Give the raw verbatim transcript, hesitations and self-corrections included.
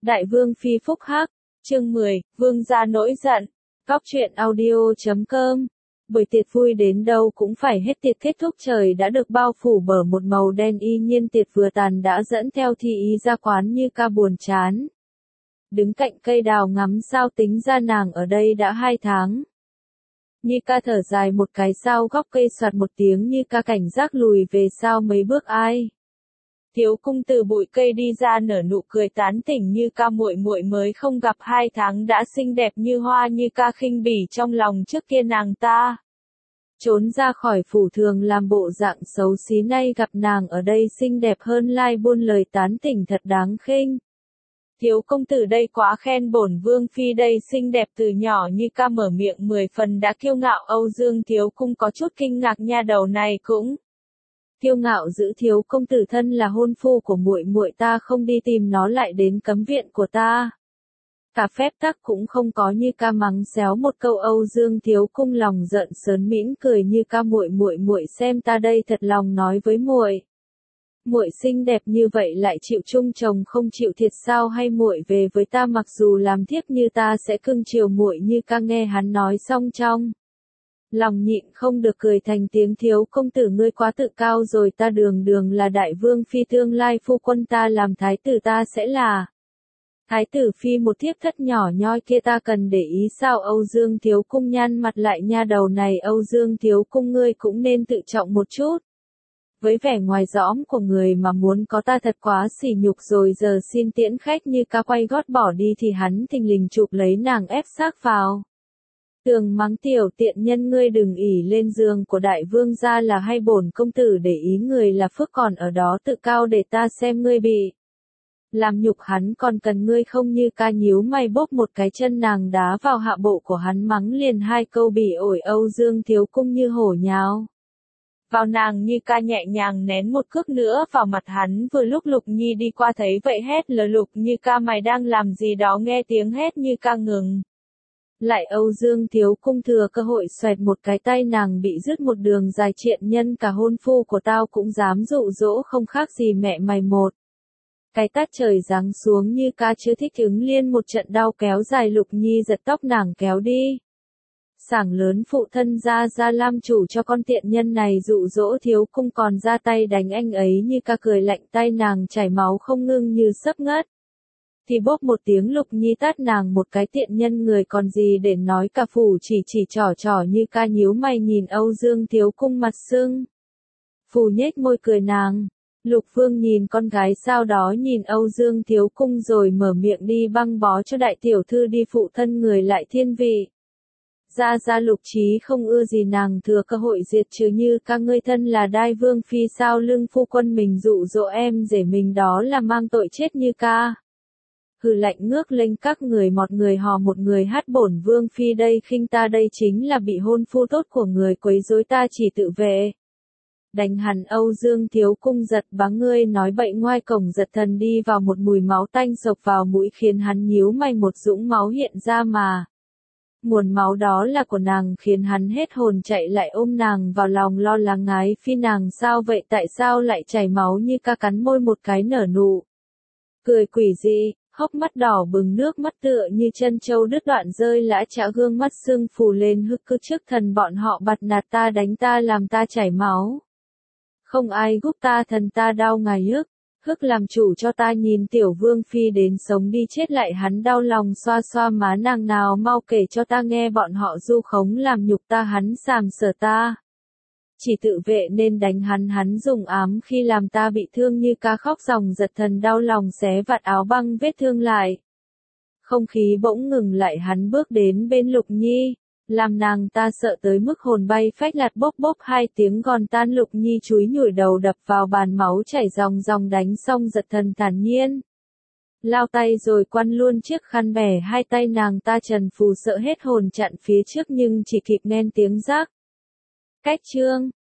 Đại vương phi phúc hắc, chương mười, vương gia nổi giận. Góc truyện audio chấm com. Buổi tiệc vui đến đâu cũng phải hết tiệc kết thúc, trời đã được bao phủ bởi một màu đen, y nhiên tiệc vừa tàn đã dẫn theo thi ý ra quán Như Ca buồn chán. Đứng cạnh cây đào ngắm sao, tính ra nàng ở đây đã hai tháng. Như Ca thở dài một cái, sao góc cây soạt một tiếng, Như Ca cảnh giác lùi về sau mấy bước. Ai? Thiếu cung từ bụi cây đi ra nở nụ cười tán tỉnh, Như Ca muội muội mới không gặp hai tháng đã xinh đẹp như hoa. Như Ca khinh bỉ trong lòng, trước kia nàng ta trốn ra khỏi phủ thường làm bộ dạng xấu xí, nay gặp nàng ở đây xinh đẹp hơn, lai buôn lời tán tỉnh thật đáng khinh. Thiếu công tử đây quá khen, bổn vương phi đây xinh đẹp từ nhỏ. Như Ca mở miệng mười phần đã kiêu ngạo. Âu Dương thiếu cung có chút kinh ngạc, nha đầu này cũng kiêu ngạo giữ thiếu công tử thân là hôn phu của muội muội ta không đi tìm nó lại đến cấm viện của ta. Cả phép tắc cũng không có. Như Ca mắng xéo một câu. Âu Dương thiếu cung lòng giận sớn mỉm cười, Như Ca muội muội muội xem ta đây thật lòng nói với muội. Muội xinh đẹp như vậy lại chịu chung chồng không chịu thiệt sao, hay muội về với ta mặc dù làm thiếp như ta sẽ cưng chiều muội. Như Ca nghe hắn nói xong trong lòng nhịn không được cười thành tiếng. Thiếu công tử ngươi quá tự cao rồi, ta đường đường là đại vương phi, tương lai phu quân ta làm thái tử, ta sẽ là thái tử phi, một thiếp thất nhỏ nhoi kia ta cần để ý sao? Âu Dương thiếu cung nhăn mặt lại, nha đầu này Âu Dương thiếu cung ngươi cũng nên tự trọng một chút. Với vẻ ngoài dõm của người mà muốn có ta thật quá sỉ nhục rồi, giờ xin tiễn khách. Như Ca quay gót bỏ đi thì hắn thình lình chụp lấy nàng ép xác vào tường, mắng tiểu tiện nhân ngươi đừng ỷ lên giường của đại vương gia là hay, bổn công tử để ý người là phước, còn ở đó tự cao để ta xem ngươi bị làm nhục, hắn còn cần ngươi không? Như Ca nhíu mày bóp một cái chân nàng đá vào hạ bộ của hắn, mắng liền hai câu bỉ ổi. Âu Dương thiếu cung như hổ nhào vào nàng, Như Ca nhẹ nhàng nén một cước nữa vào mặt hắn. Vừa lúc Lục Nhi đi qua thấy vậy hét lớn, Lục Như Ca mày đang làm gì đó? Nghe tiếng hét Như Ca ngừng lại, Âu Dương thiếu cung thừa cơ hội xoẹt một cái, tay nàng bị rứt một đường dài. Triện nhân, cả hôn phu của tao cũng dám dụ dỗ, không khác gì mẹ mày một cái tát trời giáng xuống. Như Ca chưa thích ứng, liên một trận đau kéo dài. Lục Nhi giật tóc nàng kéo đi. Sảng lớn, phụ thân ra ra làm chủ cho con tiện nhân này dụ dỗ thiếu cung còn ra tay đánh anh ấy. Như Ca cười lạnh, tay nàng chảy máu không ngưng như sắp ngất. Thì bóp một tiếng, Lục Nhi tát nàng một cái, tiện nhân người còn gì để nói, cả phủ chỉ chỉ trỏ trỏ. Như Ca nhíu mày nhìn Âu Dương thiếu cung mặt sưng phù, nhếch môi cười nàng. Lục Vương nhìn con gái, sau đó nhìn Âu Dương thiếu cung rồi mở miệng, đi băng bó cho đại tiểu thư đi, phụ thân người lại thiên vị. Ra ra Lục Chí không ưa gì nàng, thừa cơ hội diệt trừ. Như Ca ngươi thân là đai vương phi, sao lưng phu quân mình dụ dỗ em rể mình, đó là mang tội chết. Như Ca hừ lạnh ngước lên, các người một người hò một người hát, bổn vương phi đây khinh ta đây chính là bị hôn phu tốt của người quấy rối, ta chỉ tự vệ. Đánh hẳn. Âu Dương thiếu cung giật bắn, ngươi nói bậy, ngoài cổng giật thần đi vào, một mùi máu tanh sộc vào mũi khiến hắn nhíu mày, một dũng máu hiện ra mà nguồn máu đó là của nàng, khiến hắn hết hồn chạy lại ôm nàng vào lòng, lo lắng ái phi nàng sao vậy, tại sao lại chảy máu? Như Ca cắn môi một cái, nở nụ cười quỷ dị, hốc mắt đỏ bừng, nước mắt tựa như chân trâu đứt đoạn rơi lã chã, gương mắt sưng phù lên. Hức cứ trước thần bọn họ bặt nạt ta, đánh ta, làm ta chảy máu, không ai giúp ta, thần ta đau ngài ức. Hức làm chủ cho ta, nhìn tiểu vương phi đến sống đi chết lại. Hắn đau lòng xoa xoa má nàng, nào mau kể cho ta nghe, bọn họ du khống làm nhục ta, hắn sàm sờ ta chỉ tự vệ nên đánh hắn, hắn dùng ám khi làm ta bị thương. Như Ca khóc ròng, giật thần đau lòng xé vạt áo băng vết thương lại. Không khí bỗng ngừng lại, hắn bước đến bên Lục Nhi, làm nàng ta sợ tới mức hồn bay phách lạc, bốp bốp hai tiếng gòn tan. Lục Nhi chúi nhủi đầu đập vào bàn, máu chảy ròng ròng. Đánh xong giật thần thản nhiên lao tay rồi quăn luôn chiếc khăn bẻ hai tay nàng ta, trần phù sợ hết hồn chặn phía trước nhưng chỉ kịp nghe tiếng rác cách chương.